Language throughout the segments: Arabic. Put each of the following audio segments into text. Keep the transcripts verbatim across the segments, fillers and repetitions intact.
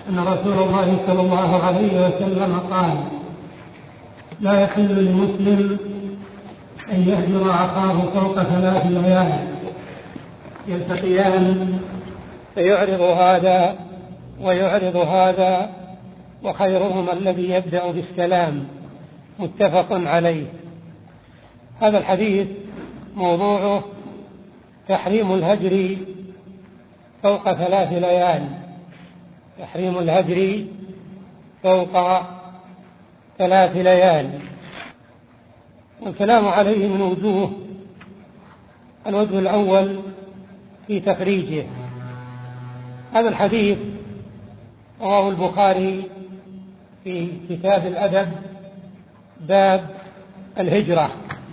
أن رسول الله صلى الله عليه وسلم قال: لا يحل لمسلم أن يهجر أخاه فوق ثلاث ليال يلتقيان فيعرض هذا ويعرض هذا وخيرهما الذي يبدأ بالسلام. متفق عليه. هذا الحديث موضوعه تحريم الهجر فوق ثلاث ليال تحريم الهجر فوق ثلاث ليال والكلام عليه من وجوه. الوجه الأول في تخريجه. هذا الحديث رواه البخاري في كتاب الأدب باب الهجرة،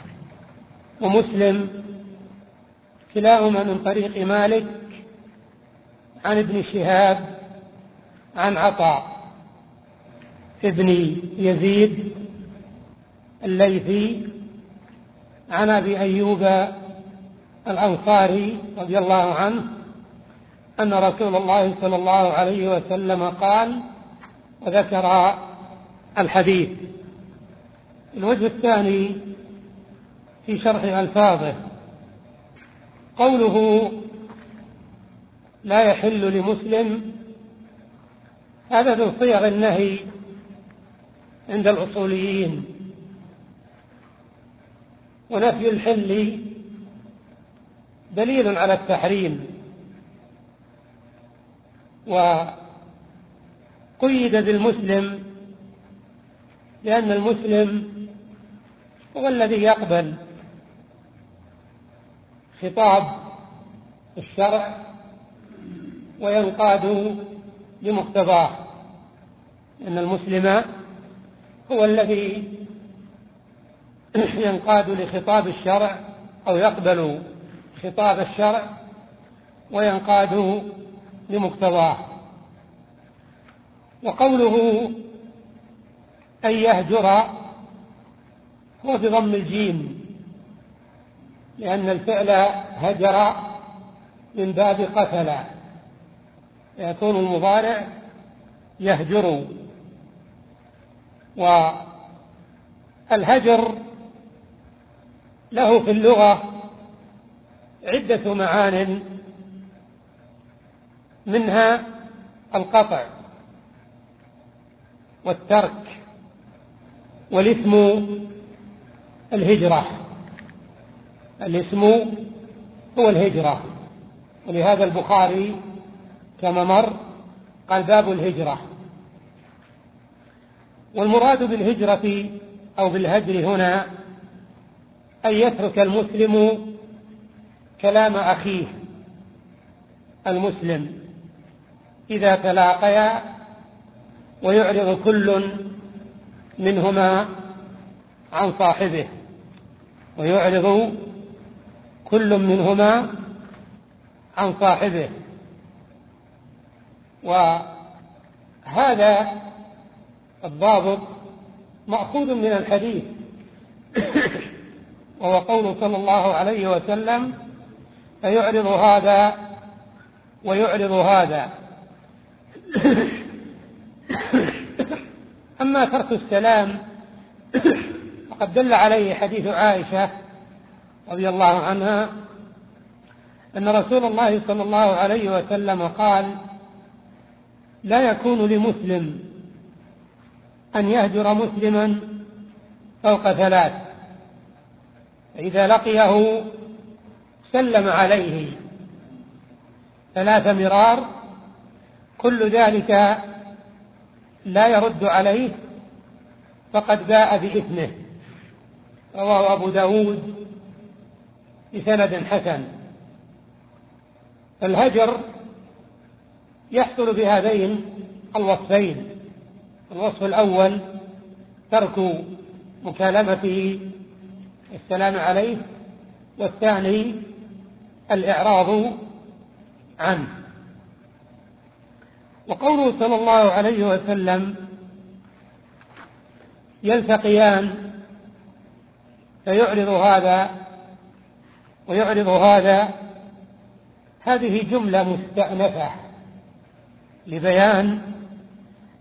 ومسلم كلاهما من طريق مالك عن ابن شهاب عن عطاء ابن يزيد الليثي عن أبي أيوب الأنصاري رضي الله عنه أن رسول الله صلى الله عليه وسلم قال، وذكر الحديث. الوجه الثاني في شرح ألفاظه. قوله لا يحل لمسلم، هذا من صيغ النهي عند الأصوليين، ونفي الحل دليل على التحريم، وقيد بالمسلم لأن المسلم هو الذي يقبل خطاب الشرع وينقاد لمقتضاه، لأن المسلم هو الذي ينقاد لخطاب الشرع أو يقبل خطاب الشرع وينقاد لمقتضاه. وقوله أن يهجر هو بضم الجيم، لأن الفعل هجر من باب قتل، يكون المضارع يهجر. والهجر له في اللغة عدة معان، منها القطع والترك، والاسم الهجرة. الاسم هو الهجرة، ولهذا البخاري كما مر قال باب الهجرة. والمراد بالهجرة أو بالهجر هنا أن يترك المسلم كلام أخيه المسلم إذا تلاقيا، ويعرض كل منهما عن صاحبه ويعرض كل منهما عن صاحبه. وهذا الضابط مأخوذ من الحديث، وهو قوله صلى الله عليه وسلم: فيعرض هذا ويعرض هذا. أما ترك السلام فقد دل عليه حديث عائشة رضي الله عنها أن رسول الله صلى الله عليه وسلم قال: لا يكون لمسلم أن يهجر مسلما فوق ثلاث، فإذا لقيه سلم عليه ثلاث مرار كل ذلك لا يرد عليه فقد باء بإثمه. رواه أبو داود بسند حسن. الهجر يحصل بهذين الوصفين: الوصف الأول ترك مكالمته السلام عليه، والثاني الإعراض عنه. وقوله صلى الله عليه وسلم: يلتقيان فيعرض هذا ويعرض هذا، هذه جملة مستأنفة لبيان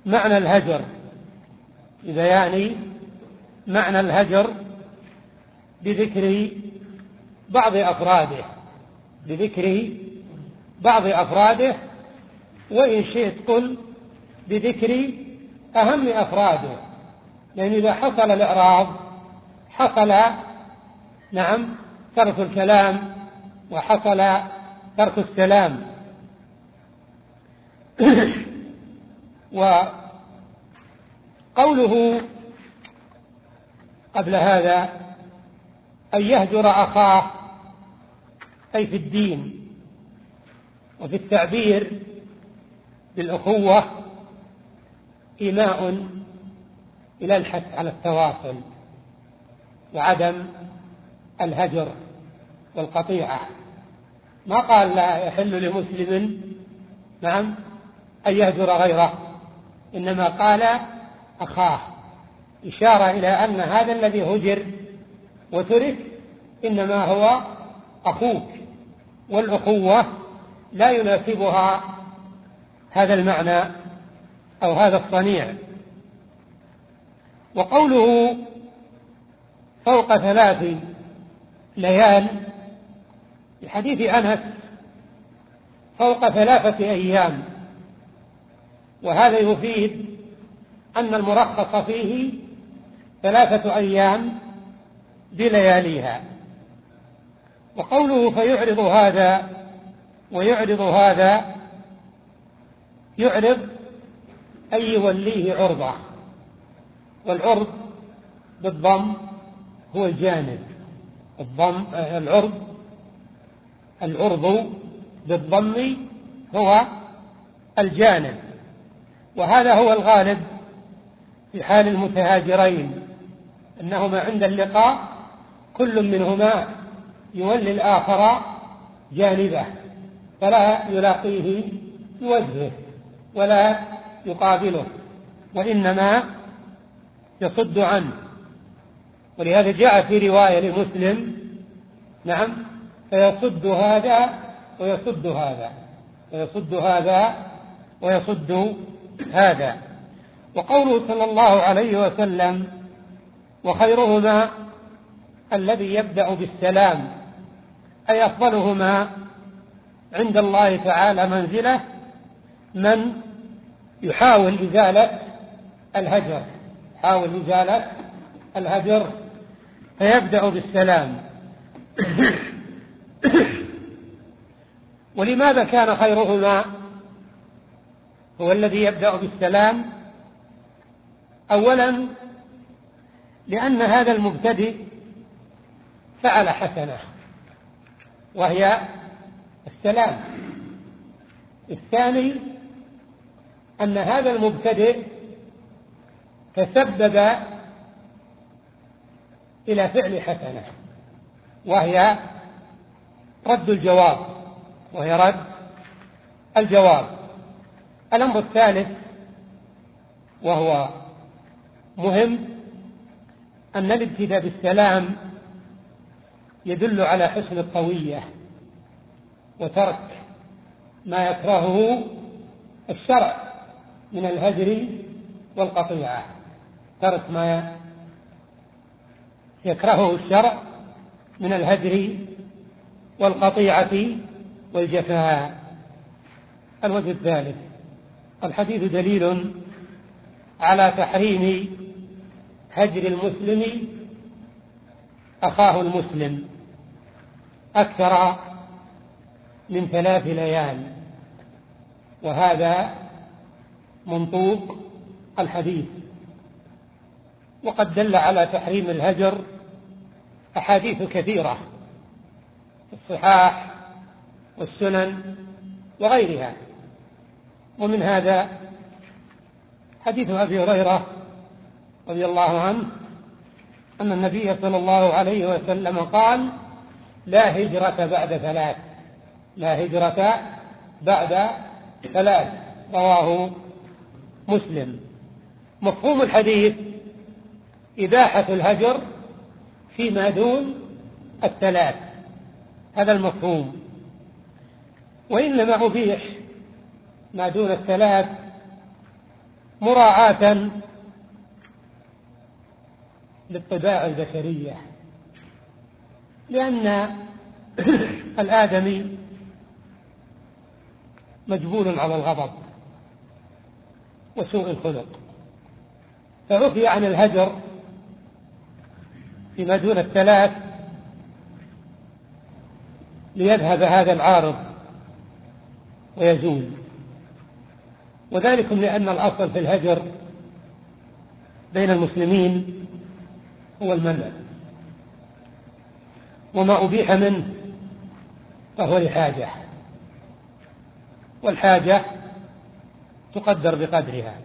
معنى الهجر، ببيان معنى الهجر بذكر بعض أفراده بذكر بعض أفراده وإن شئت قل بذكر أهم أفراده، لأن إذا حصل الإعراض حصل نعم ترك الكلام وحصل ترك السلام. وقوله قبل هذا أن يهجر أخاه أي في الدين، وفي التعبير بالأخوة إيماء إلى الحث على التواصل وعدم الهجر والقطيعة. ما قال لا يحل لمسلم نعم أن يهجر غيره، إنما قال أخاه، إشارة إلى أن هذا الذي هجر وترك إنما هو أخوك، والأخوة لا يناسبها هذا المعنى أو هذا الصنيع. وقوله فوق ثلاث ليال في حديث أنس فوق ثلاثة أيام، وهذا يفيد أن المرخص فيه ثلاثة أيام بلياليها. وقوله فيعرض هذا ويعرض هذا، يعرض أي يوليه عرضة، والعرض بالضم هو الجانب، الضم العرض العرض بالضم هو الجانب، وهذا هو الغالب في حال المتهاجرين، أنهما عند اللقاء كل منهما يولي الآخر جانبه، فلا يلاقيه بوجهه ولا يقابله، وإنما يصد عنه. ولهذا جاء في رواية لمسلم نعم فيصد هذا ويصد هذا ويصد هذا ويصد هذا. وقوله صلى الله عليه وسلم وخيرهما الذي يبدأ بالسلام، أي أفضلهما عند الله تعالى منزلة من يحاول إزالة الهجر حاول إزالة الهجر فيبدأ بالسلام. ولماذا كان خيرهما هو الذي يبدأ بالسلام؟ أولا لأن هذا المبتدئ فعل حسنة وهي السلام. الثاني أن هذا المبتدئ تسبب إلى فعل حسنة وهي رد الجواب وهي رد الجواب. الأمر الثالث وهو مهم أن الابتداء بالسلام يدل على حسن الطوية وترك ما يكرهه الشرع من الهجر والقطيعة، ترك ما يكرهه الشرع من الهجر والقطيعة والجفاء. الوجه الثالث الحديث دليل على تحريم هجر المسلم أخاه المسلم أكثر من ثلاث ليال، وهذا منطوق الحديث. وقد دل على تحريم الهجر أحاديث كثيرة في الصحاح والسنن وغيرها، ومن هذا حديث أبي هريرة رضي الله عنه أن النبي صلى الله عليه وسلم قال لا هجرة بعد ثلاث لا هجرة بعد ثلاث رواه مسلم. مفهوم الحديث إباحة الهجر فيما دون الثلاث، هذا المفهوم. وإنما أبيح ما دون الثلاث مراعاة للطباع البشرية، لأن الآدمي مجبول على الغضب وسوء الخلق، فعفي عن الهجر فيما دون الثلاث ليذهب هذا العارض ويزول، وذلك لأن الأصل في الهجر بين المسلمين هو المنع، وما أبيح منه فهو لحاجة، والحاجة تقدر بقدرها.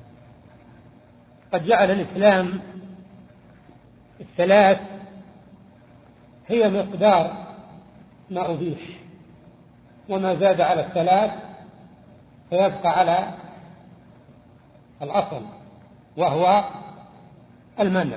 قد جعل الإسلام الثلاث هي مقدار ما أبيح، وما زاد على الثلاث فيبقى على الأصل وهو المنع.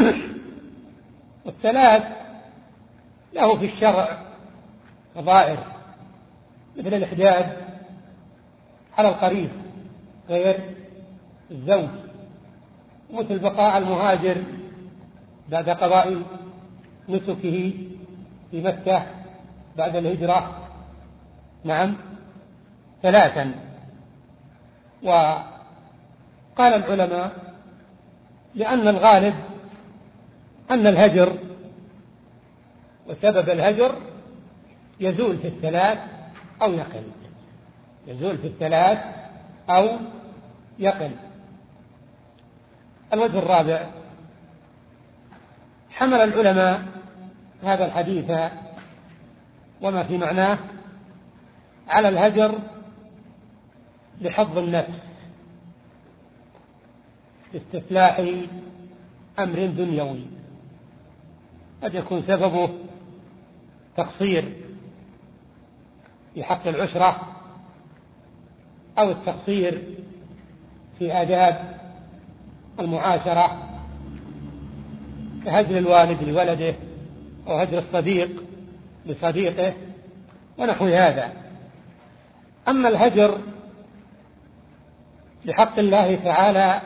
والثلاث له في الشرع فضائل، مثل الإحداد على القريب غير الزوج، مثل بقاء المهاجر بعد قضاء نسكه في مكة بعد الهجرة، نعم ثلاثا. وقال العلماء لأن الغالب أن الهجر وسبب الهجر يزول في الثلاث أو يقل، يزول في الثلاث أو يقل. الوجه الرابع، حمل العلماء هذا الحديث وما في معناه على الهجر لحظ النفس لاستفلاح أمر دنيوي، قد يكون سببه تقصير في حق العشرة أو التقصير في آداب المعاشرة كهجر الوالد لولده أو هجر الصديق لصديقه ونحو هذا. أما الهجر لحق الله تعالى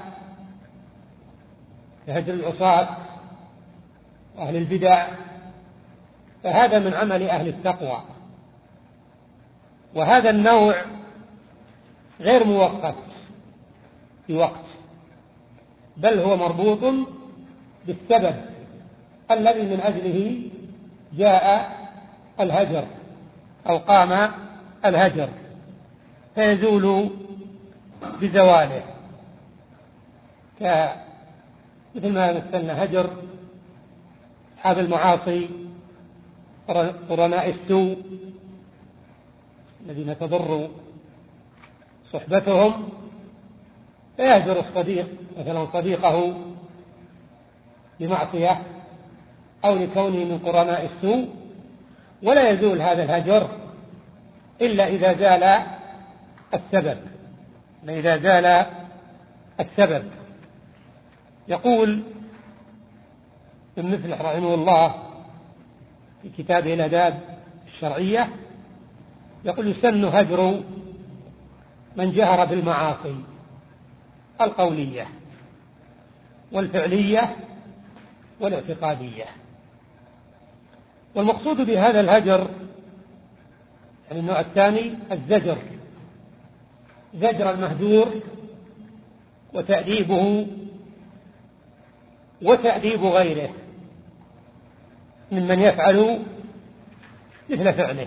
كهجر العصاة وأهل البدع فهذا من عمل أهل التقوى، وهذا النوع غير موقت في وقت، بل هو مربوط بالسبب الذي من أجله جاء الهجر أو قام الهجر، فيزول بزواله، مثل ما مثلنا هجر أصحاب المعاصي قرناء السوء الذين تضر صحبتهم، فيهجر الصديق مثلا صديقه لمعصية أو لكونه من قرناء السوء، ولا يزول هذا الهجر إلا إذا زال السبب، إذا زال السبب. يقول ابن مفلح رحمه الله في كتابه الآداب الشرعية، يقول يسن هجر من جهر بالمعاصي القولية والفعلية والاعتقادية. والمقصود بهذا الهجر يعني النوع الثاني الزجر، زجر المهجور وتأديبه وتأديب غيره ممن يفعل مثل فعله.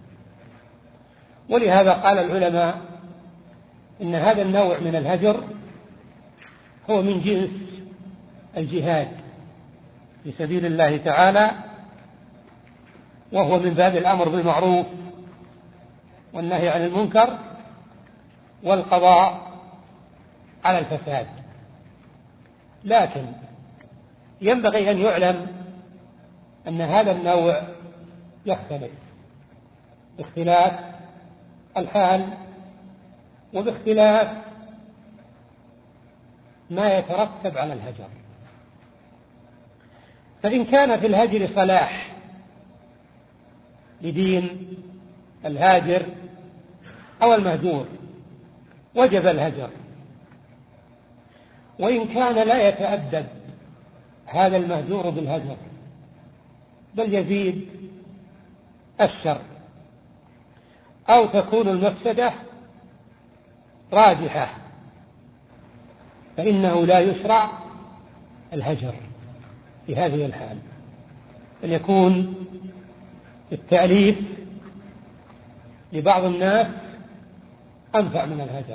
ولهذا قال العلماء إن هذا النوع من الهجر هو من جنس الجهاد في سبيل الله تعالى، وهو من باب الأمر بالمعروف والنهي عن المنكر والقضاء على الفساد. لكن ينبغي أن يعلم أن هذا النوع يختلف باختلاف الحال وباختلاف ما يترتب على الهجر. فإن كان في الهجر صلاح لدين الهاجر أو المهجور وجب الهجر، وإن كان لا يتأدب هذا المهجور بالهجر بل يزيد الشر أو تكون المفسدة راجحة، فإنه لا يشرع الهجر في هذه الحال، بل يكون التأليف لبعض الناس أنفع من الهجر.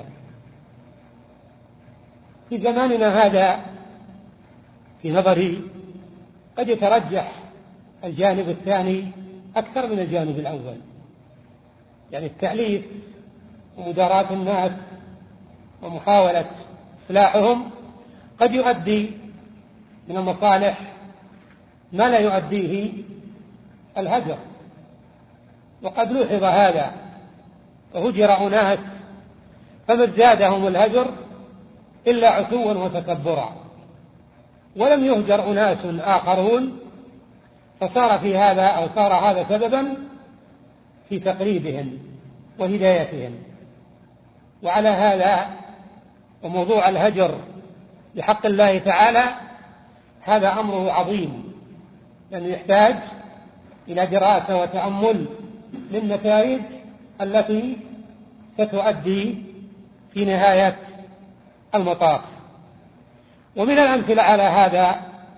في زماننا هذا في نظري قد يترجح الجانب الثاني أكثر من الجانب الأول، يعني التأليف ومداراة الناس ومحاولة إصلاحهم قد يؤدي من المصالح ما لا يؤديه الهجر، وقد لوحظ هذا وهجر أناس فما زادهم الهجر إلا عتوا وتكبرا، ولم يهجر أناس آخرون فصار في هذا أو صار هذا سببا في تقريبهم وهدايتهم. وعلى هذا وموضوع الهجر بحق الله تعالى هذا أمره عظيم، لأنه يحتاج إلى دراسة وتأمل للنتائج التي ستؤدي في نهاية المطاف. ومن الأمثلة على هذا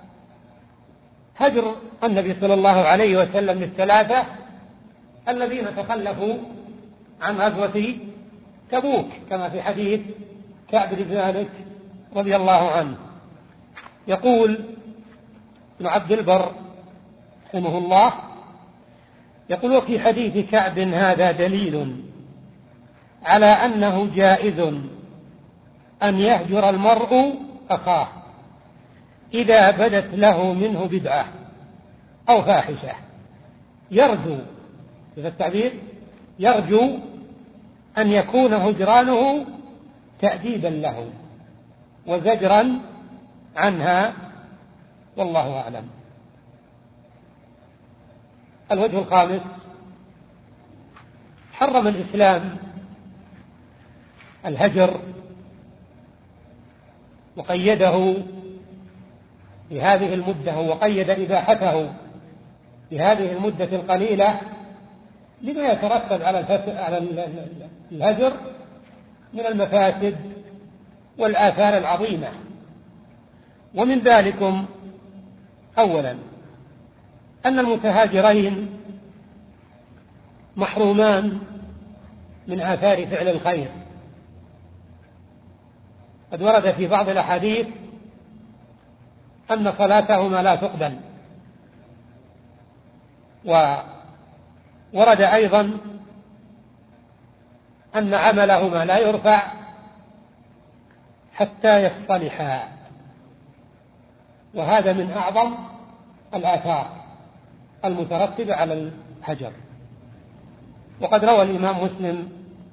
هجر النبي صلى الله عليه وسلم للثلاثة الذين تخلفوا عن غزوة تبوك، كما في حديث كعب بن مالك رضي الله عنه. يقول ابن عبد البر رحمه الله، يقول: وفي حديث كعب هذا دليل على أنه جائز أن يهجر المرء أخاه إذا بدت له منه بدعة أو فاحشة، يرجو في التعبير يرجو أن يكون هجرانه تأديبا له وزجرا عنها، والله أعلم. الوجه الخامس: حرم الإسلام الهجر وقيده بهذه المدة، وقيد إباحته بهذه المدة القليلة لما يترتب على الهجر من المفاسد والآثار العظيمة. ومن ذلكم أولا أن المتهاجرين محرومان من آثار فعل الخير. قد ورد في بعض الأحاديث أن صلاتهما لا تقبل، وورد أيضا أن عملهما لا يرفع حتى يصطلحا، وهذا من أعظم الآثار المترتبة على الهجر. وقد روى الإمام مسلم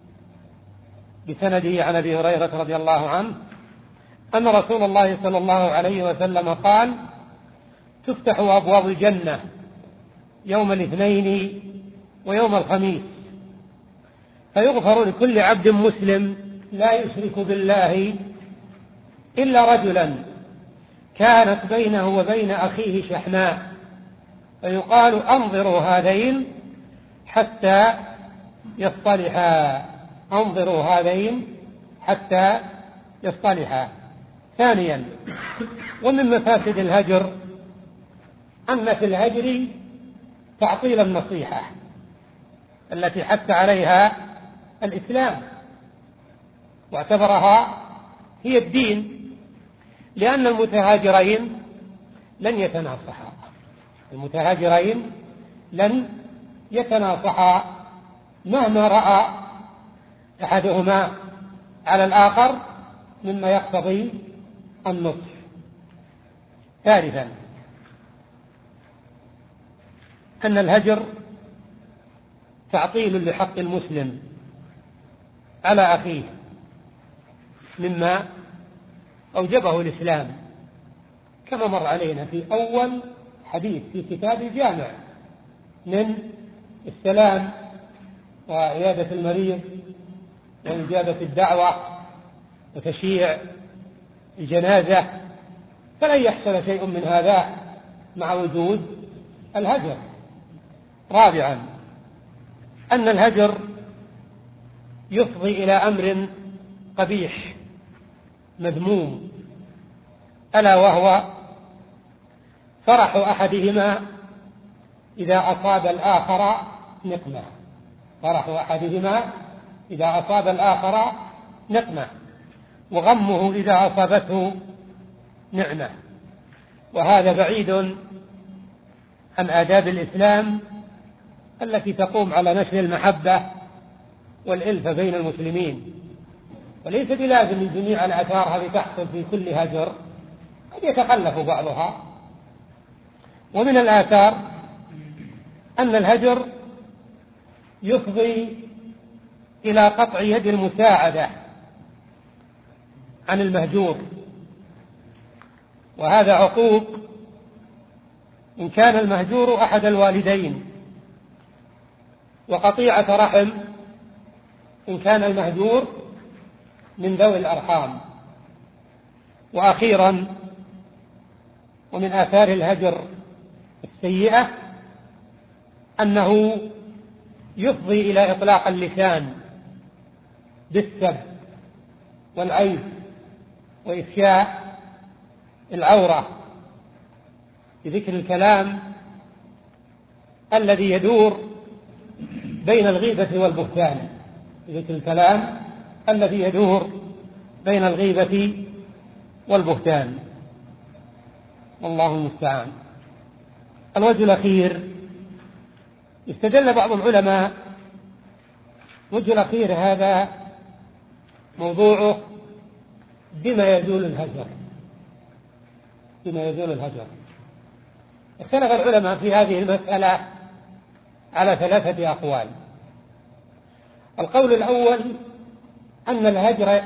بسنده عن أبي هريرة رضي الله عنه أن رسول الله صلى الله عليه وسلم قال: تفتح أبواب الجنة يوم الاثنين ويوم الخميس، فيغفر لكل عبد مسلم لا يشرك بالله إلا رجلا كانت بينه وبين أخيه شحناء، فيقال: أنظروا هذين حتى يصطلحا، أنظروا هذين حتى يصطلحا. ثانيا، ومن مفاسد الهجر أن في الهجر تعطيل النصيحة التي حث عليها الإسلام واعتبرها هي الدين، لأن المتهاجرين لن يتناصحا المتهاجرين لن يتناصحا مهما رأى أحدهما على الآخر مما يقتضي النصح. ثالثا، أن الهجر تعطيل لحق المسلم على أخيه مما أوجبه الإسلام، كما مر علينا في أول حديث في كتاب الجامع من السلام وعيادة المريض وإجابة الدعوة وتشييع الجنازة فلن يحصل شيء من هذا مع وجود الهجر. رابعا أن الهجر يفضي إلى أمر قبيح مذموم، ألا وهو فرح أحدهما إذا أصاب الآخر نقمة. فرح أحدهما إذا أصاب الآخر نقمة، وغمه إذا أصابته نعمة. وهذا بعيد عن آداب الإسلام التي تقوم على نشر المحبة والألفة بين المسلمين. وليس بلازم من جميع الآثار هذه تحصل في كل هجر، قد يتخلف بعضها. ومن الآثار أن الهجر يفضي إلى قطع يد المساعدة عن المهجور، وهذا عقوق إن كان المهجور أحد الوالدين، وقطيعة رحم إن كان المهجور من ذوي الأرحام. وأخيرا ومن آثار الهجر السيئة أنه يفضي إلى إطلاق اللسان بالسب والعيب وإفشاء العورة بذكر الكلام الذي يدور بين الغيبة والبهتان بذكر الكلام الذي يدور بين الغيبة والبهتان، والله المستعان. الوجه الأخير استدل بعض العلماء، الوجه الأخير هذا موضوعه بما يزول الهجر. بما يزول الهجر اختلف العلماء في هذه المسألة على ثلاثة أقوال. القول الأول أن الهجر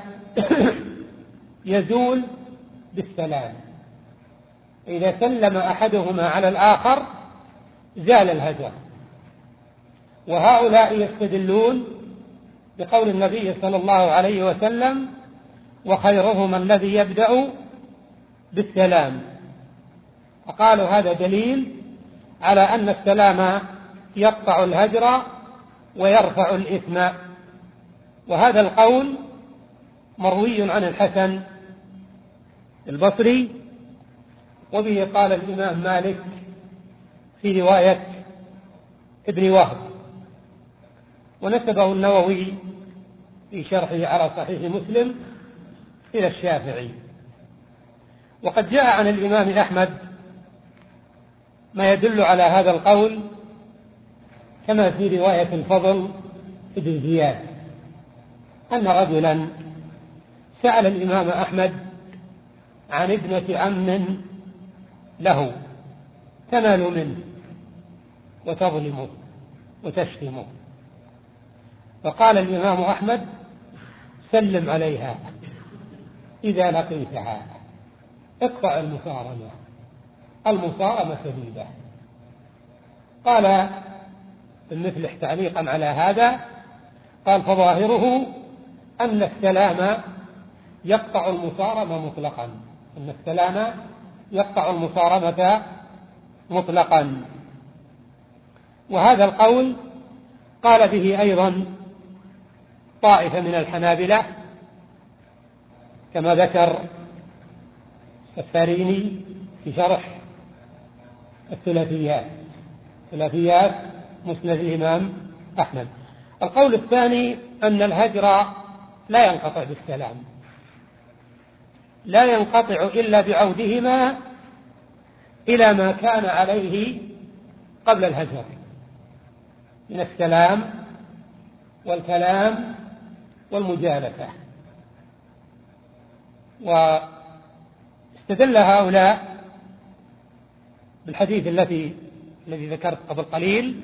يزول بالسلام، إذا سلم أحدهما على الآخر زال الهجر. وهؤلاء يستدلون بقول النبي صلى الله عليه وسلم: وخيرهما الذي يبدأ بالسلام. فقالوا هذا دليل على أن السلام يقطع الهجر ويرفع الإثم. وهذا القول مروي عن الحسن البصري، وبه قال الإمام مالك في رواية ابن وهب، ونسبه النووي في شرحه على صحيح مسلم إلى الشافعي. وقد جاء عن الإمام أحمد ما يدل على هذا القول، كما في رواية الفضل بن زياد أن رجلا سأل الإمام أحمد عن ابنة عم له تنال منه وتظلمه وتشتمه، فقال الإمام أحمد: سلم عليها إذا لقيتها، اقطع المصارمة، المصارمة شديدة. قال ابن مفلح تعليقا على هذا، قال: فظاهره أن السلام يقطع المصارمة مطلقا، أن السلام يقطع المصارمة مطلقا. وهذا القول قال به أيضا طائفة من الحنابلة، كما ذكر الفاريني في شرح الثلاثيات ثلاثيات مسند الإمام أحمد. القول الثاني أن الهجر لا ينقطع بالسلام، لا ينقطع إلا بعودهما إلى ما كان عليه قبل الهجر من السلام والكلام والمجالسة. واستدل هؤلاء بالحديث الذي الذي ذكرت قبل قليل،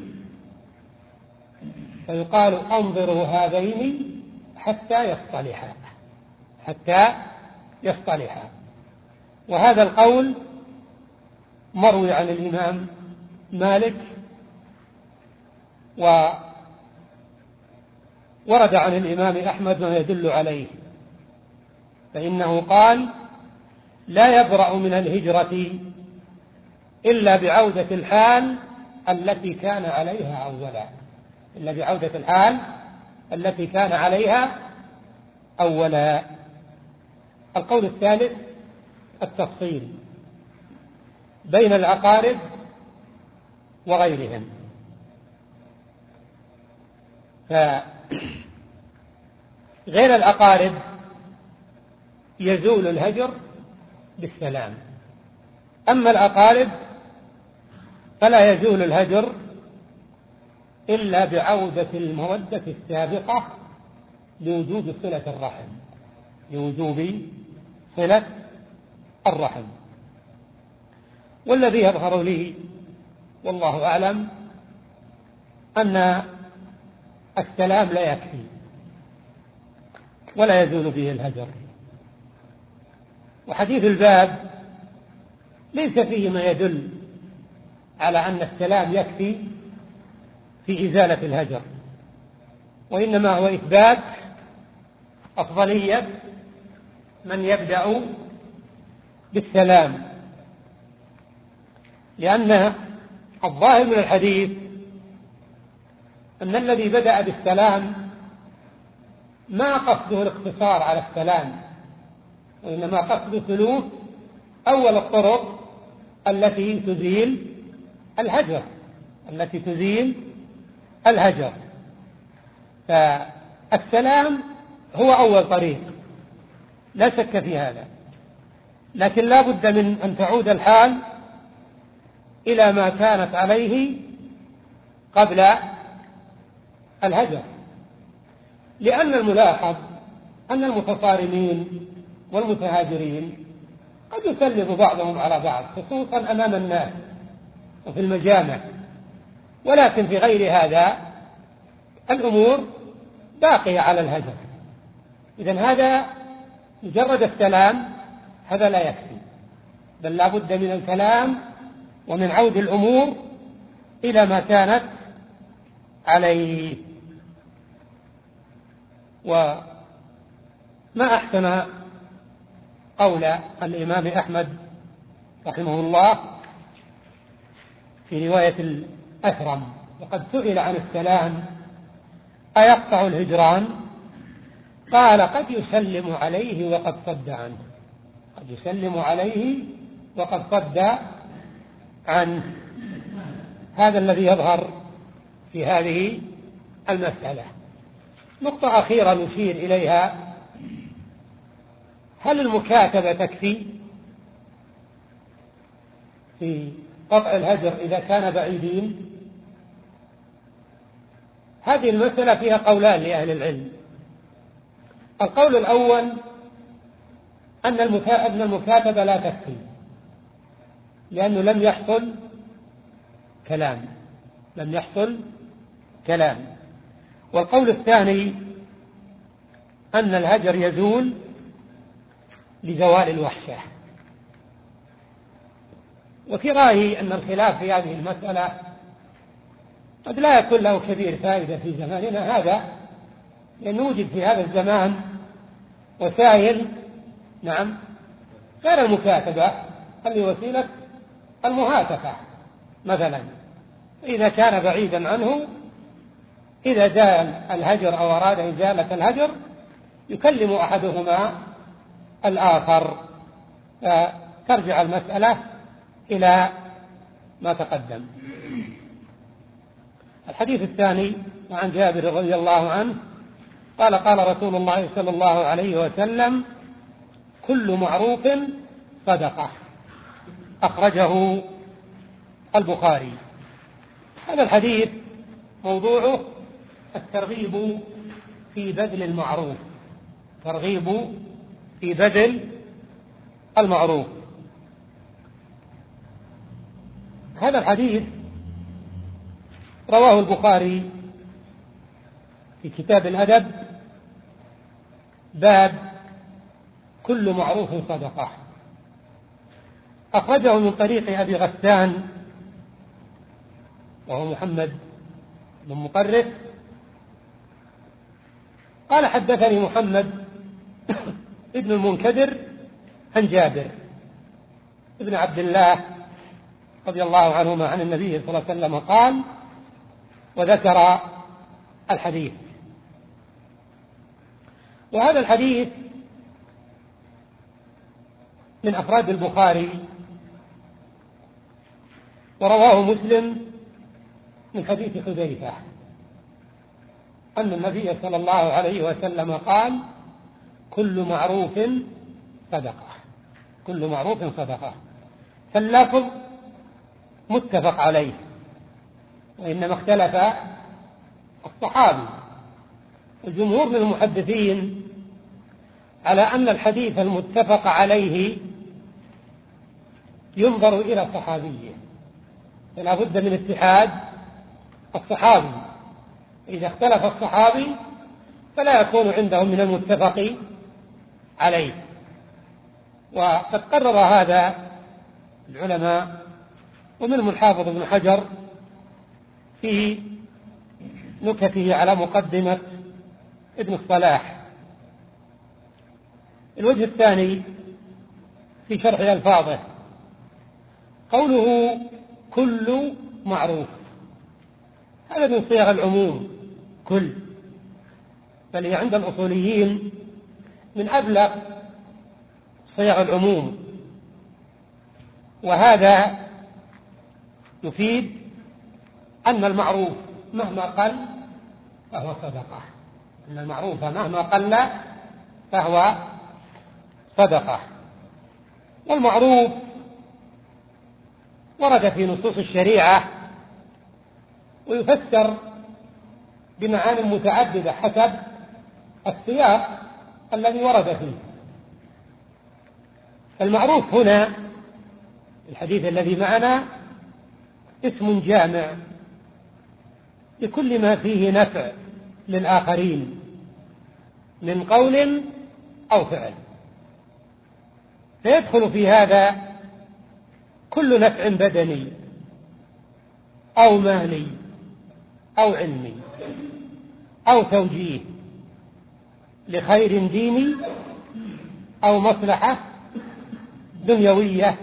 فيقال: أنظروا هذين حتى يصطلحا حتى يصطلحا. وهذا القول مروي عن الإمام مالك، وورد عن الإمام أحمد ما يدل عليه، فإنه قال: لا يبرأ من الهجرة إلا بعودة الحال التي كان عليها أولا إلا بعودة الحال التي كان عليها أولا. القول الثالث التفصيل بين الأقارب وغيرهم. فغير الأقارب يزول الهجر بالسلام، أما الأقارب فلا يزول الهجر إلا بعودة المودة السابقة لوجوب صلة الرحم لوجوب صلة الرحم. والذي يظهر لي والله أعلم أن السلام لا يكفي ولا يزول به الهجر، وحديث الباب ليس فيه ما يدل على أن السلام يكفي في إزالة الهجر، وإنما هو إثبات أفضلية من يبدأ بالسلام، لأن الظاهر من الحديث أن الذي بدأ بالسلام ما قصده الاقتصار على السلام، وإنما قصده سلوك أول الطرق التي تزيل الهجر التي تزيل الهجر فالسلام هو أول طريق لا شك في هذا، لكن لا بد من أن تعود الحال إلى ما كانت عليه قبل الهجر، لأن الملاحظ أن المتصارمين والمتهاجرين قد يسلط بعضهم على بعض خصوصا أمام الناس وفي المجامع، ولكن في غير هذا الأمور باقية على الهجر. إذن هذا مجرد السلام هذا لا يكفي، بل لا بد من الكلام ومن عود الأمور إلى ما كانت عليه. وما أحسن قول الإمام أحمد رحمه الله في رواية الأثرم، وقد سئل عن السلام أيقطع الهجران؟ قال قد يسلم عليه وقد صد عنه قد يسلم عليه وقد صد عنه. هذا الذي يظهر في هذه المسألة. نقطة أخيرة نشير إليها: هل المكاتبة تكفي في قطع الهجر إذا كان بعيدين؟ هذه المسألة فيها قولان لأهل العلم. القول الأول أن المكاتبة لا تكفي لأنه لم يحصل كلام لم يحصل كلام والقول الثاني أن الهجر يزول لزوال الوحشة. وفي رأيي أن الخلاف في هذه المسألة قد لا يكون له كبير فائدة في زماننا هذا، لأن نوجد في هذا الزمان وسائل نعم غير المكاتبة، هذه وسيلة المهاتفة مثلا، إذا كان بعيدا عنه إذا زال الهجر أو أراد إزالة الهجر يكلم أحدهما الآخر، فترجع المسألة إلى ما تقدم. الحديث الثاني عن جابر رضي الله عنه قال قال رسول الله صلى الله عليه وسلم: كل معروف صدقة، أخرجه البخاري. هذا الحديث موضوعه الترغيب في بذل المعروف ترغيب في بذل المعروف. هذا الحديث رواه البخاري في كتاب الأدب باب كل معروف صدقة، أخرجه من طريق أبي غسان وهو محمد بن مطرف قال حدثني محمد ابن المنكدر عن جابر بن عبد الله رضي الله عنهما عن النبي صلى الله عليه وسلم قال، وذكر الحديث. وهذا الحديث من أفراد البخاري، ورواه مسلم من حديث حذيفة أن النبي صلى الله عليه وسلم قال: كل معروف صدقة، كل معروف صدقة. فاللفظ متفق عليه، وإنما اختلف الصحابي. الجمهور من المحدثين على أن الحديث المتفق عليه ينظر إلى صحابيه، فلا بد من اتحاد الصحابي. إذا اختلف الصحابي فلا يكون عندهم من المتفق عليه. وقد قرر هذا العلماء، ومنهم الحافظ ابن حجر في نكته على مقدمة ابن الصلاح. الوجه الثاني في شرح ألفاظه قوله كل معروف، هذا من صيغ العموم كل، بل هي عند الأصوليين من أبلغ صيغ العموم. وهذا يفيد أن المعروف مهما قل فهو صدقة، أن المعروف مهما قل فهو صدقة. والمعروف ورد في نصوص الشريعة ويفسر بمعان متعددة حسب السياق الذي ورد فيه. المعروف هنا الحديث الذي معنا اسم جامع لكل ما فيه نفع للآخرين من قول أو فعل، فيدخل في هذا كل نفع بدني أو مالي أو علمي أو توجيه لخير ديني أو مصلحة دنيوية،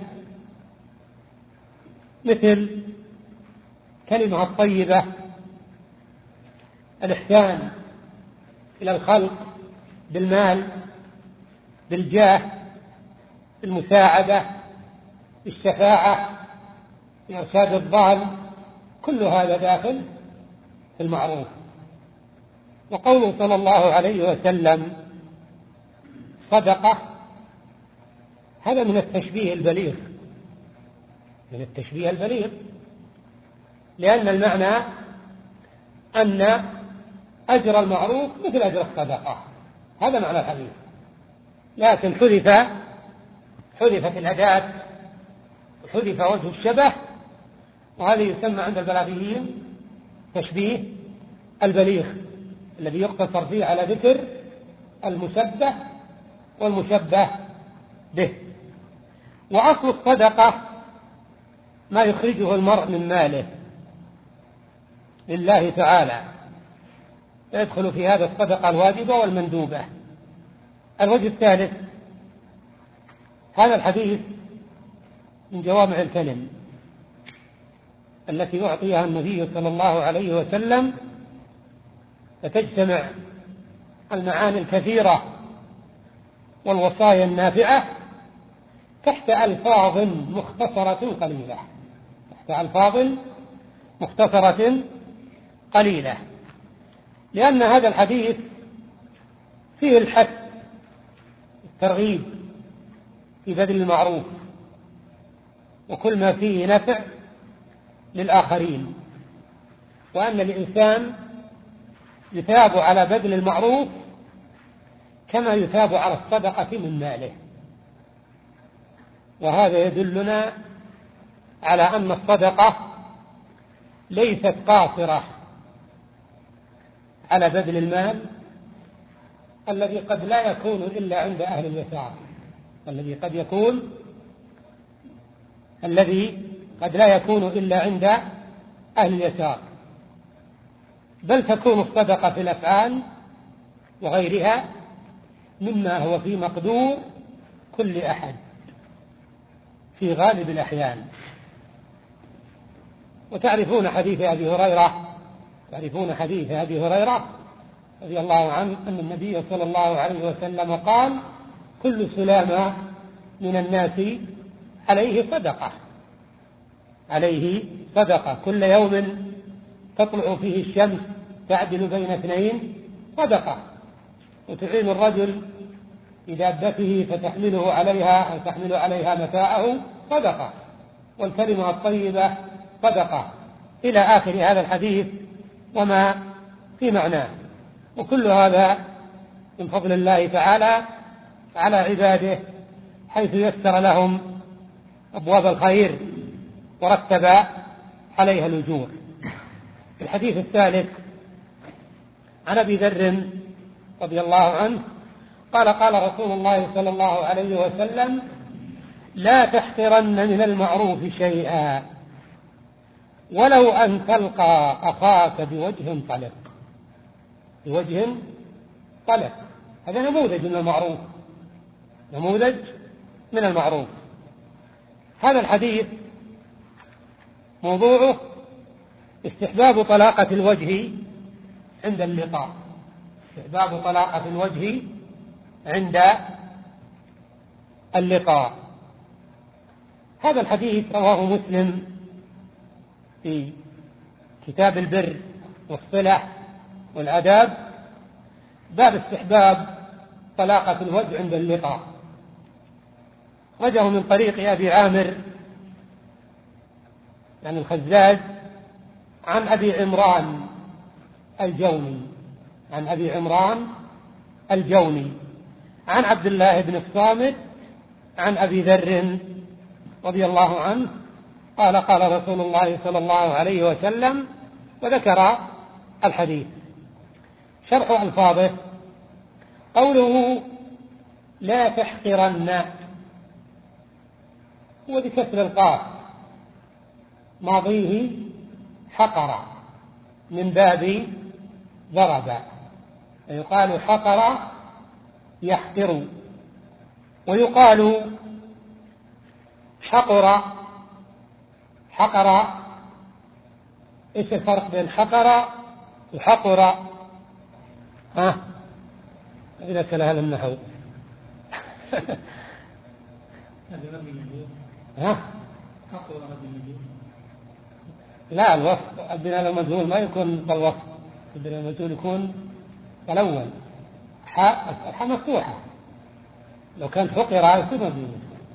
مثل كلمة الطيبة، الإحسان إلى الخلق بالمال، بالجاه، بالمساعدة، بالشفاعة، بإرشاد الضال، كل هذا داخل في المعروف. وقوله صلى الله عليه وسلم صدقة، هذا من التشبيه البليغ، من التشبيه البليغ، لأن المعنى أن أجر المعروف مثل أجر الصدقة، هذا معنى الحديث. لكن حذف حذفت الأداة وحذف وجه الشبه، وهذا يسمى عند البلاغيين تشبيه البليغ، الذي يقتصر فيه على ذكر المشبه والمشبه به. وأصل الصدقة ما يخرجه المرء من ماله لله تعالى، يدخل في هذا الصدقة الواجبة والمندوبة. الوجه الثالث، هذا الحديث من جوامع الكلم التي أعطيها النبي صلى الله عليه وسلم، فتجتمع المعاني الكثيرة والوصايا النافعة تحت ألفاظ مختصرة قليلة، تحت ألفاظ مختصرة قليلة، لأن هذا الحديث فيه الحث، الترغيب في بذل المعروف وكل ما فيه نفع للآخرين، وأن الإنسان يثاب على بذل المعروف كما يثاب على الصدقة من ماله. وهذا يدلنا على أن الصدقة ليست قاصرة على بذل المال الذي قد لا يكون إلا عند أهل اليسار، الذي قد يكون الذي قد لا يكون إلا عند أهل اليسار، بل تكون الصدقة في الأفعال وغيرها مما هو في مقدور كل أحد، في غالب الأحيان. وتعرفون حديث أبي هريرة تعرفون حديث أبي هريرة رضي الله عنه أن النبي صلى الله عليه وسلم قال: كل سلامة من الناس عليه صدقة عليه صدقة كل يوم تطلع فيه الشمس تعدل بين اثنين صدقة، وتعين الرجل بدابته فتحمله عليها أو تحمل عليها متاعه صدقة، والكلمة الطيبة صدقة، إلى آخر هذا الحديث وما في معناه. وكل هذا من فضل الله تعالى على عباده، حيث يسر لهم أبواب الخير ورتب عليها الأجور. الحديث الثالث عن أبي ذر رضي الله عنه قال: قال رسول الله صلى الله عليه وسلم: لا تحقرن من المعروف شيئا ولو أن تلقى أخاك بوجه طلق. بوجه طلق، هذا نموذج من المعروف، نموذج من المعروف. هذا الحديث موضوعه استحباب طلاقة الوجه عند اللقاء، استحباب طلاقة الوجه عند اللقاء. هذا الحديث رواه مسلم في كتاب البر والصلة والآداب، باب استحباب طلاقة الوجه عند اللقاء. رجعه من طريق أبي عامر يعني الخزاز عن أبي عمران الجوني عن أبي عمران الجوني عن عبد الله بن الصامت عن أبي ذر رضي الله عنه قال: قال رسول الله صلى الله عليه وسلم، وذكر الحديث. شرح ألفاظه: قوله لا تحقرن هو بكسر القاف، ماضيه حقر من باب ضرب، يقال حقر يحقر، ويقال حقر حقر. ايش الفرق بين حقر وحقر؟ ها إذا كان هذا النحو ها لا، الوصف البناء المجهول ما يكون بالوصف، البناء المجهول يكون كالأول، حاء الحاء مفتوحة، لو كان حقر يكون مجهول.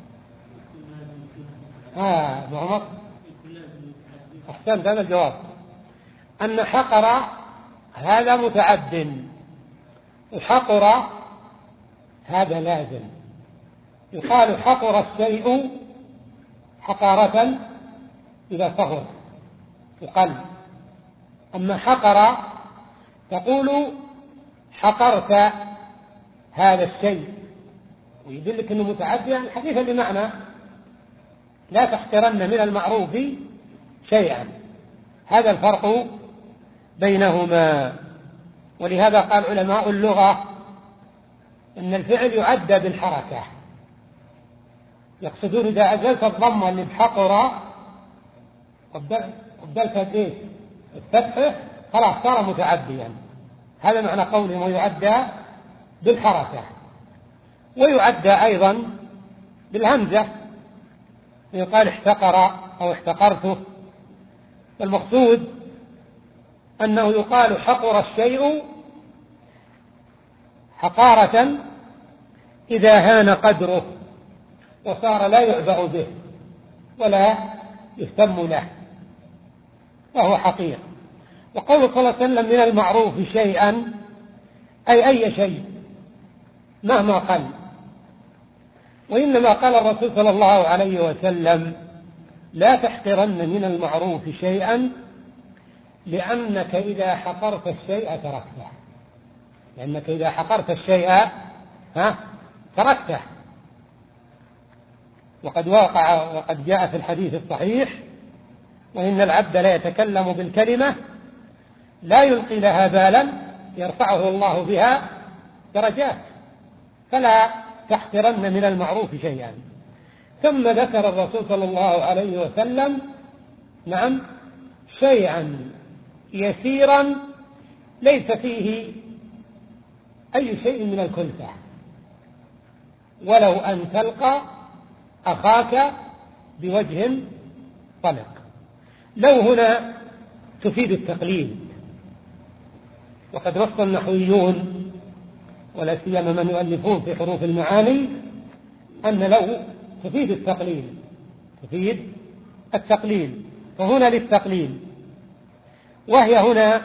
ها معمر أحسنت، هذا الجواب، أن حقر هذا متعد، وحقر هذا لازم. يقال حقر الشيء حقارة إذا صغر يقل، أما حقر تقول حقرت هذا الشيء، ويدلك أنه متعدي يعني حديثا بمعنى لا تحقرن من المعروف شيئا. هذا الفرق بينهما. ولهذا قال علماء اللغة إن الفعل يعدى بالحركة، يقصدون إذا أزلت الضمة اللي بحقر قبلت ايش الفتح خلاص صار متعديا. هذا معنى قولهم ويعدى بالحركة، ويعدى أيضا بالهمزة، يقال احتقر أو احتقرته. المقصود أنه يقال حقر الشيء حقارة إذا هان قدره وصار لا يعبأ به ولا يهتم له، وهو حقير. وقول صلى الله عليه وسلم من المعروف شيئا أي أي شيء مهما قل. وإنما قال الرسول صلى الله عليه وسلم لا تحقرن من المعروف شيئا، لأنك إذا حقرت الشيء تركته، لأنك إذا حقرت الشيء ها تركته. وقد وقع وقد جاء في الحديث الصحيح: وإن العبد لا يتكلم بالكلمة لا يلقي لها بالا يرفعه الله بها درجات. فلا تحقرن من المعروف شيئا. ثم ذكر الرسول صلى الله عليه وسلم نعم شيئا يسيرا ليس فيه أي شيء من الكلفة، ولو أن تلقى أخاك بوجه طلق. لو هنا تفيد التقليل، وقد نص النحويون ولا سيما من يؤلفون في حروف المعاني أن لو تفيد التقليل، تفيد التقليل، فهنا للتقليل، وهي هنا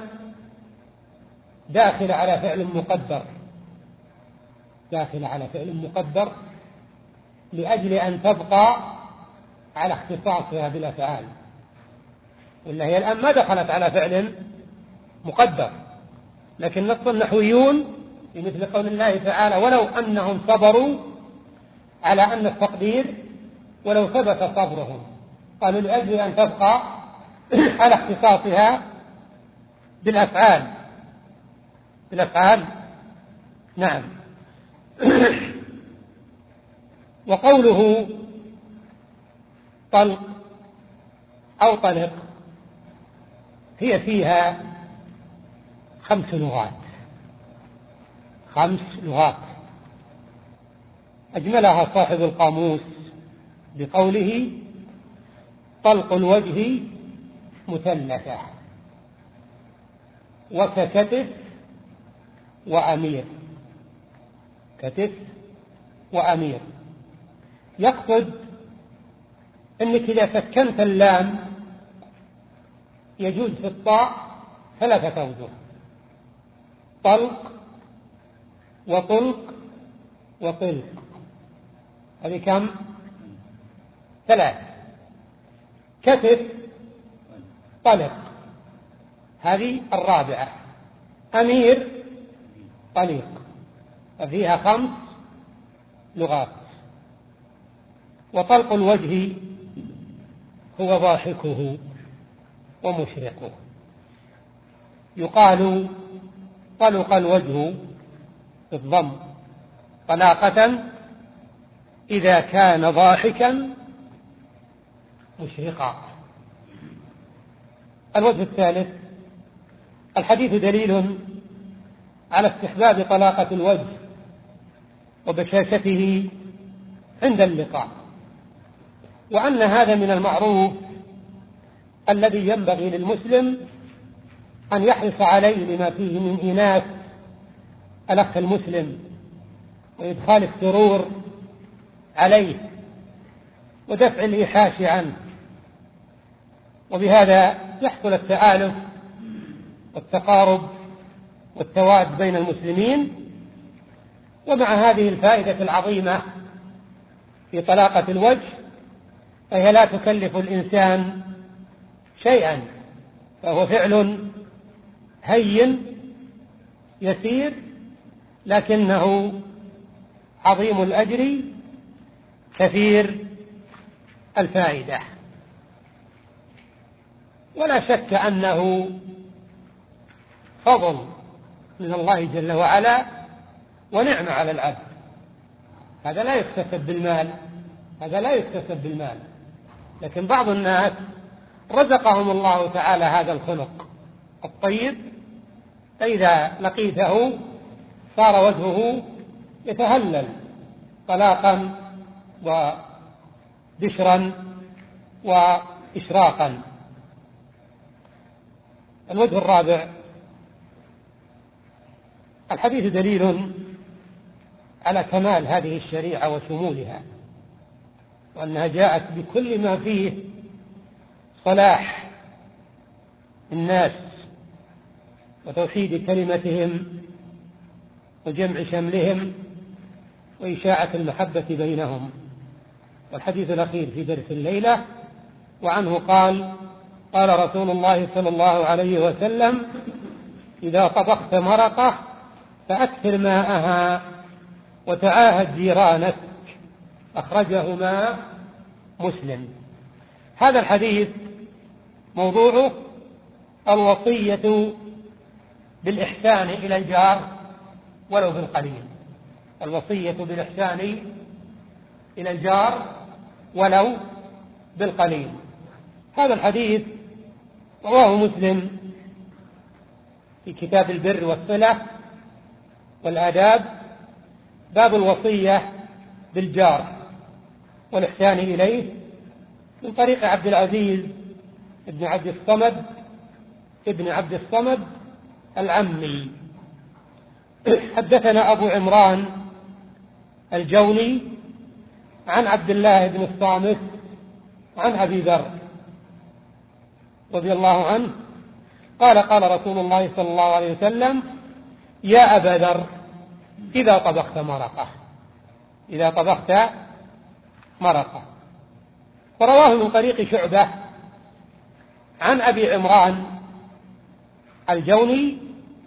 داخل على فعل مقدر، داخل على فعل مقدر لأجل أن تبقى على اختصاصها بالأفعال، ولا هي الآن ما دخلت على فعل مقدر. لكن نص النحويون بمثل قول الله تعالى ولو أنهم صبروا على أن التقدير ولو ثبت صبرهم، قالوا لأجل أن تبقى على اختصاصها بالأفعال، بالأفعال نعم. وقوله طلق أو طلق هي فيها خمس لغات، خمس لغات أجملها صاحب القاموس بقوله طلق الوجه مثلثة وككتف وأمير، كتف وأمير. يقصد أنك إذا سكنت اللام يجوز في الطاء ثلاثة أوجه: طلق وطلق وطلق، هذه كم؟ ثلاث. كتف طلق، هذه الرابعة. أمير طليق، ففيها خمس لغات. وطلق الوجه هو ضاحكه ومشرقه، يقال طلق الوجه بالضم طلاقة إذا كان ضاحكا مشرقا. الوجه الثالث: الحديث دليل على استحباب طلاقة الوجه وبشاشته عند اللقاء، وأن هذا من المعروف الذي ينبغي للمسلم أن يحرص عليه لما فيه من إيناس الأخ المسلم وإدخال السرور عليه ودفع الإيحاش عنه، وبهذا يحصل التآلف والتقارب والتواد بين المسلمين. ومع هذه الفائدة العظيمة في طلاقة الوجه فهي لا تكلف الإنسان شيئا، فهو فعل هين يسير لكنه عظيم الأجر كثير الفائدة. ولا شك أنه فضل من الله جل وعلا ونعمة على العبد، هذا لا يكتسب بالمال، هذا لا يكتسب بالمال. لكن بعض الناس رزقهم الله تعالى هذا الخلق الطيب، فإذا لقيته صار وجهه يتهلل طلاقا وبشرا وإشراقا. الوجه الرابع: الحديث دليل على كمال هذه الشريعة وشمولها، وأنها جاءت بكل ما فيه صلاح الناس وتوحيد كلمتهم وجمع شملهم وإشاعة المحبة بينهم. والحديث الأخير في درس الليلة، وعنه قال: قال رسول الله صلى الله عليه وسلم: إذا طبخت مرقة فأكثر ماءها وتعاهد جيرانك. أخرجهما مسلم. هذا الحديث موضوعه الوصية بالإحسان إلى الجار ولو بالقليل، الوصية بالإحسان إلى الجار ولو بالقليل. هذا الحديث رواه مسلم في كتاب البر والصلة والآداب، باب الوصية بالجار والإحسان إليه، من طريق عبد العزيز ابن عبد الصمد ابن عبد الصمد العمي. حدثنا أبو عمران الجوني عن عبد الله بن الصامت عن أبي ذر رضي الله عنه قال قال رسول الله صلى الله عليه وسلم: يا أبا ذر إذا طبخت مرقة إذا طبخت مرقة. ورواه من طريق شعبة عن أبي عمران الجوني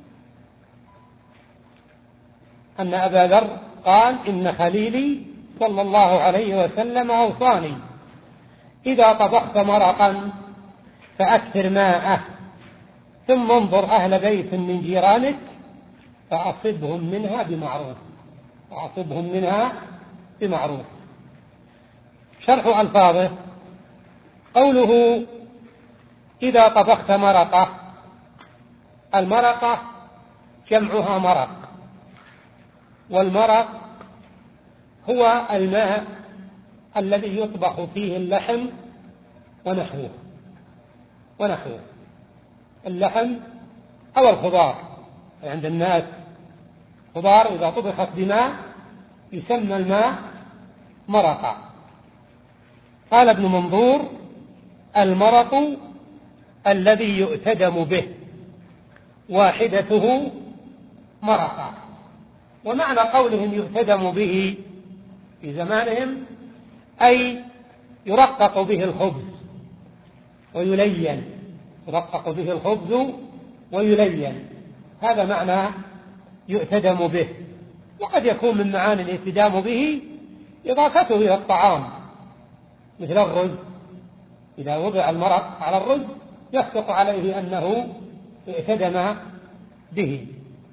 أن أبا ذر قال: إن خليلي صلى الله عليه وسلم أوصاني إذا طبخت مرقا فأكثر ماءه، ثم انظر أهل بيت من جيرانك فأصبهم منها بمعروف فأصبهم منها بمعروف. شرح ألفاظه: قوله إذا طبخت مرقة، المرقة جمعها مرق، والمرق هو الماء الذي يطبخ فيه اللحم ونحوه ونحوه اللحم أو الخضار. عند الناس خضار إذا طبخت بماء يسمى الماء مرقا. قال ابن منظور: المرق الذي يؤتدم به، واحدته مرقا. ومعنى قولهم يؤتدم به في زمانهم أي يرقق به الخبز ويلين يرقق به الخبز ويلين هذا معنى يؤتدم به. وقد يكون من معاني الائتدام به إضافته إلى الطعام، مثل الرز، إذا وضع المرق على الرز يصدق عليه أنه ائتدم به.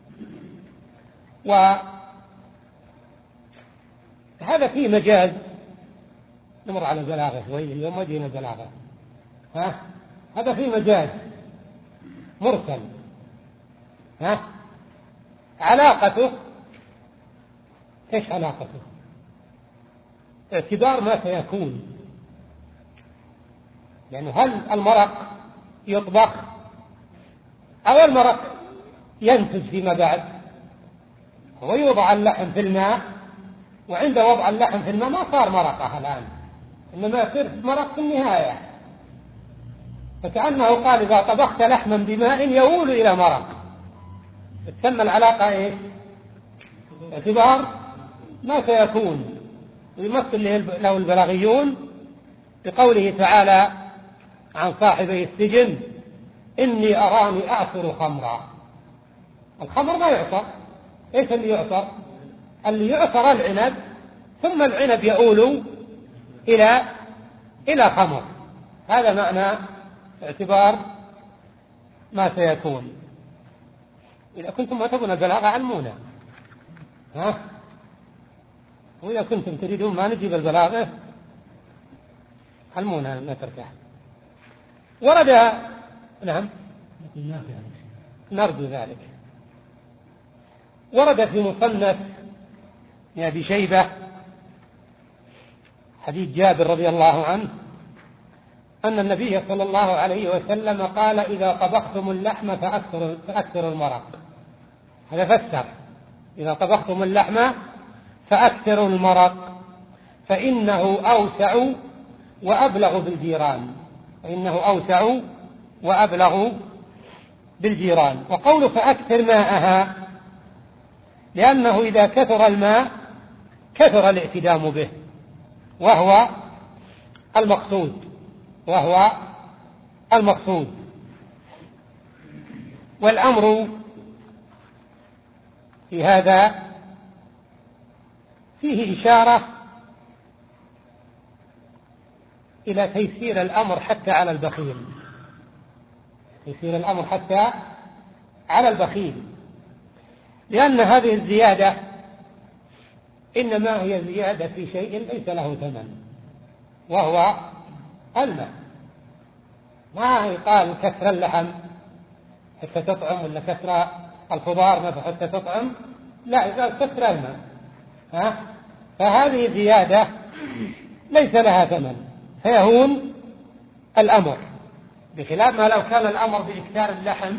وهذا فيه مجاز. نمر على البلاغة شوي، اليوم ما جينا البلاغة. ها هذا فيه مجاز مرسل. ها علاقته ايش علاقته؟ اعتبار ما سيكون، يعني هل المرق يطبخ أو المرق ينتج فيما بعد؟ هو يوضع اللحم في الماء، وعند وضع اللحم في الماء ما صار مرقة الآن، إنما يصير مرق في النهاية. فكأنه قال: إذا طبخت لحما بماء يؤول إلى مرق. تسمى العلاقة إيه؟ اعتبار ما سيكون. ويمثل له البلاغيون بقوله تعالى عن صاحبي السجن: إني أراني أعصر خمرا. الخمر ما يعصر. إيش اللي يعصر؟ اللي يعصر العنب، ثم العنب يؤول إلى إلى خمر. هذا معنى اعتبار ما سيكون. إذا كنتم ما تبون البلاغة علمونا. ها وإذا كنتم تريدون ما نجيب البلاغة علمونا نتركها. ورد نعم نرجو ذلك. ورد في مصنف أبي شيبة حديث جابر رضي الله عنه أن النبي صلى الله عليه وسلم قال: إذا طبختم اللحم فأكثروا فأكثروا المرق. هذا فسر: إذا طبختم اللحم فأكثروا المرق فإنه أوسع وأبلغ بالجيران فإنه أوسع وأبلغ بالجيران. وقول فأكثر ماءها لأنه إذا كثر الماء كثر الاعتدام به، وهو المقصود وهو المقصود والأمر في هذا فيه إشارة إلى تيسير الأمر حتى على البخيل تيسير الأمر حتى على البخيل لأن هذه الزيادة إنما هي زيادة في شيء ليس له ثمن وهو الماء. ما يقال كسر اللحم حتى تطعم، ولا كسر الخضار حتى تطعم، لا، يقال كسر الماء. ها؟ فهذه زيادة ليس لها ثمن، فيهون الأمر، بخلاف ما لو كان الأمر بإكثار اللحم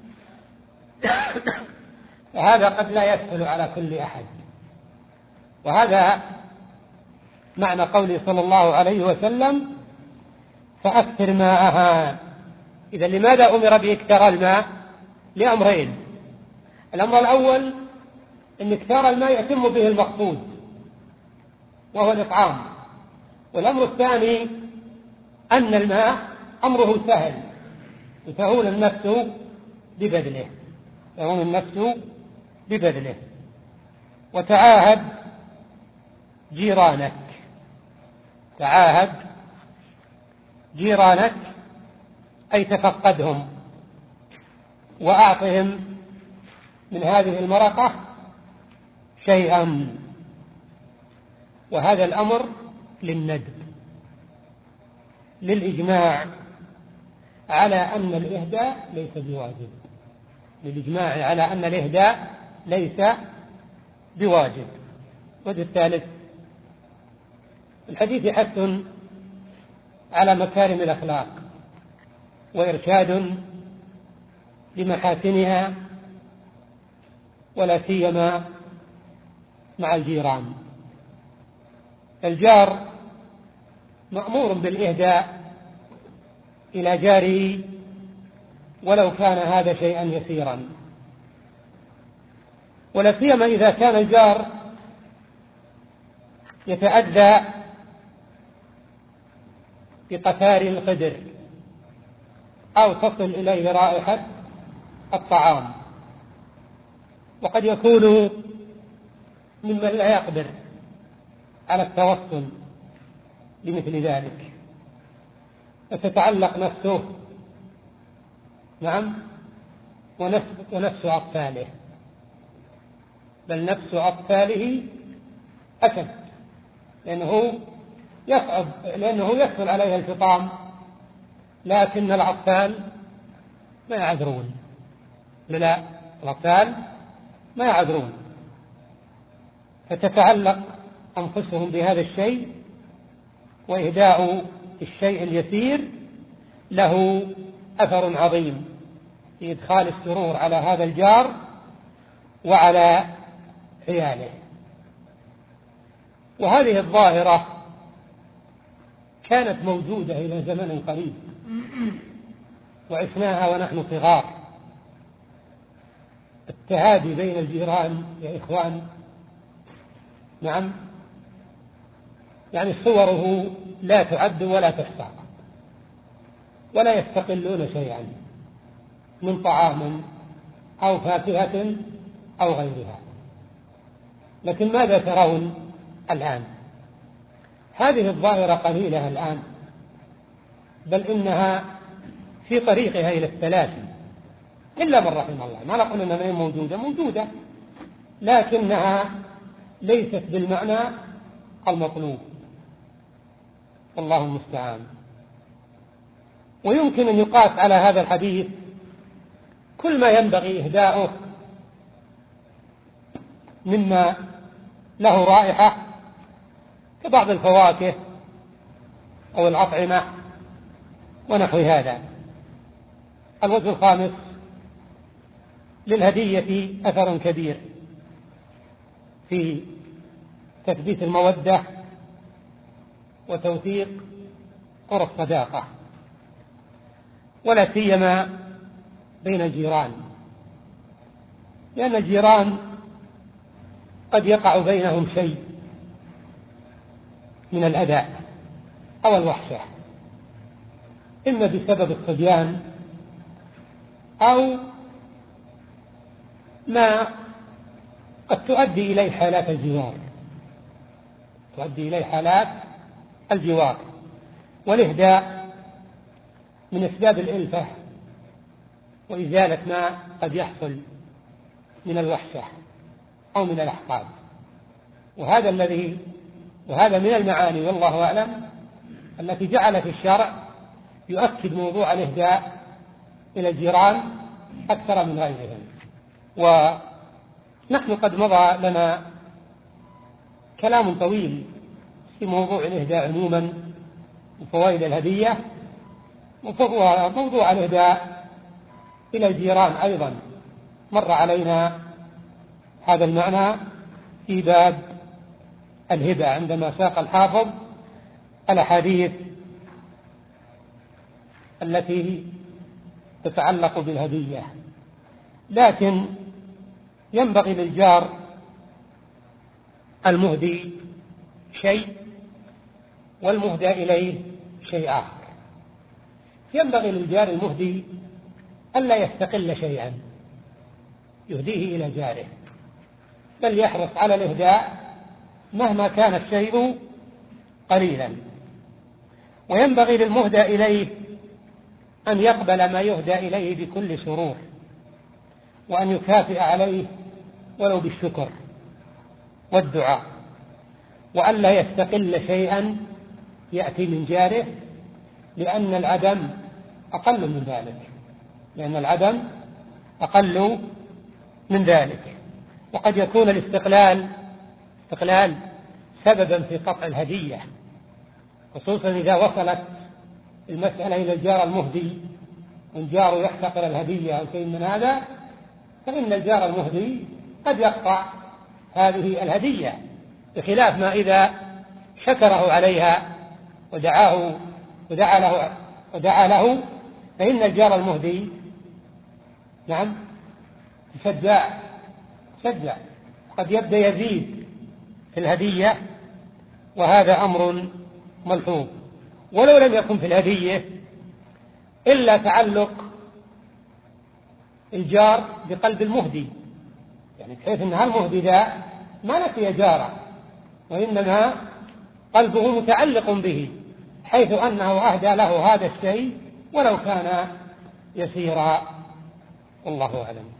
فهذا قد لا يسهل على كل أحد. وهذا معنى قوله صلى الله عليه وسلم فأكثر ماءها. إذا لماذا أمر بإكثار الماء؟ لأمرين. الأمر الأول أن إكثار الماء يتم به المقصود وهو الإطعام، والأمر الثاني أن الماء أمره سهل، تهون النفس ببذله، تهون النفس ببذله. وتعاهد جيرانك، تعاهد جيرانك أي تفقدهم وأعطهم من هذه المرقة شيئا. وهذا الأمر للندب، للإجماع على أن الإهداء ليس بواجب، للإجماع على أن الإهداء ليس بواجب. وجه الثالث الحديث حث على مكارم الأخلاق وإرشاد لمحاسنها، ولا سيما مع الجيران. الجار مأمور بالإهداء إلى جاره ولو كان هذا شيئا يسيرا، ولا سيما إذا كان الجار يتأذى بقتار القدر أو تصل إليه رائحة الطعام، وقد يكون ممن لا يقدر على التوصل لمثل ذلك، فتتعلق نفسه نعم ونفس, ونفس أطفاله، بل نفس أطفاله أشد، لأنه يصعب لأنه يسهل عليه الفطام، لكن الأطفال ما يعذرون. لا، الأطفال ما يعذرون، فتتعلق أنفسهم بهذا الشيء، وإهداء الشيء اليسير له أثر عظيم في إدخال السرور على هذا الجار وعلى عياله. وهذه الظاهرة كانت موجودة إلى زمن قريب وعشناها ونحن صغار. التهادي بين الجيران يا إخوان، نعم، يعني صوره لا تعد ولا تحصى، ولا يستقلون شيئا من طعام أو فاكهة أو غيرها. لكن ماذا ترون الآن؟ هذه الظاهرة قليلة الآن، بل إنها في طريقها إلى التلاشي، إلا من رحم الله. ما نقول أنها غير موجودة، موجودة، لكنها ليست بالمعنى المطلوب، والله المستعان. ويمكن أن يقاس على هذا الحديث كل ما ينبغي إهداؤه مما له رائحة كبعض الفواكه أو الأطعمة ونحو هذا. الوجه الخامس: للهدية أثر كبير في تثبيت المودة وتوثيق قرى الصداقة، ولا سيما بين الجيران، لأن الجيران قد يقع بينهم شيء من الأذى أو الوحشة، إما بسبب الصبيان أو ما قد تؤدي إليه حالات الجوار تؤدي إليه حالات الجوار والإهداء من أسباب الإلفة وإزالة ما قد يحصل من الوحشة أو من الأحقاد. وهذا الذي وهذا من المعاني والله أعلم التي جعلت الشرع يؤكد موضوع الإهداء إلى الجيران أكثر من غيرهم. ونحن قد مضى لنا كلام طويل في موضوع الإهداء عموما وفوائد الهدية، وموضوع الإهداء إلى الجيران أيضا مر علينا هذا المعنى في باب الهبة عندما ساق الحافظ الأحاديث التي تتعلق بالهدية. لكن ينبغي للجار المهدي شيء والمهدى إليه شيء آخر. ينبغي للجار المهدي ألا يستقل شيئا يهديه إلى جاره، بل يحرص على الإهداء مهما كان الشيء قليلا. وينبغي للمهدى إليه أن يقبل ما يهدى إليه بكل سرور، وأن يكافئ عليه ولو بالشكر والدعاء، وألا يستقل شيئا يأتي من جاره، لأن العدم أقل من ذلك لأن العدم أقل من ذلك. وقد يكون الاستقلال استقلال سببا في قطع الهدية، خصوصا إذا وصلت المسألة إلى الجار المهدي والجار يحتقر الهدية أو شيء من هذا، فإن الجار المهدي قد يقطع هذه الهدية، بخلاف ما إذا شكره عليها ودعاه ودعا له ودعا له فإن الجار المهدي نعم يشجع شجع قد يبدأ يزيد في الهدية، وهذا أمر ملحوظ. ولو لم يكن في الهدية إلا تعلق الجار بقلب المهدي، يعني بحيث أن هالمهدي ذا ما نسي جاره، وإنما قلبه متعلق به، حيث أنه أهدى له هذا الشيء ولو كان يسيرا. والله أعلم.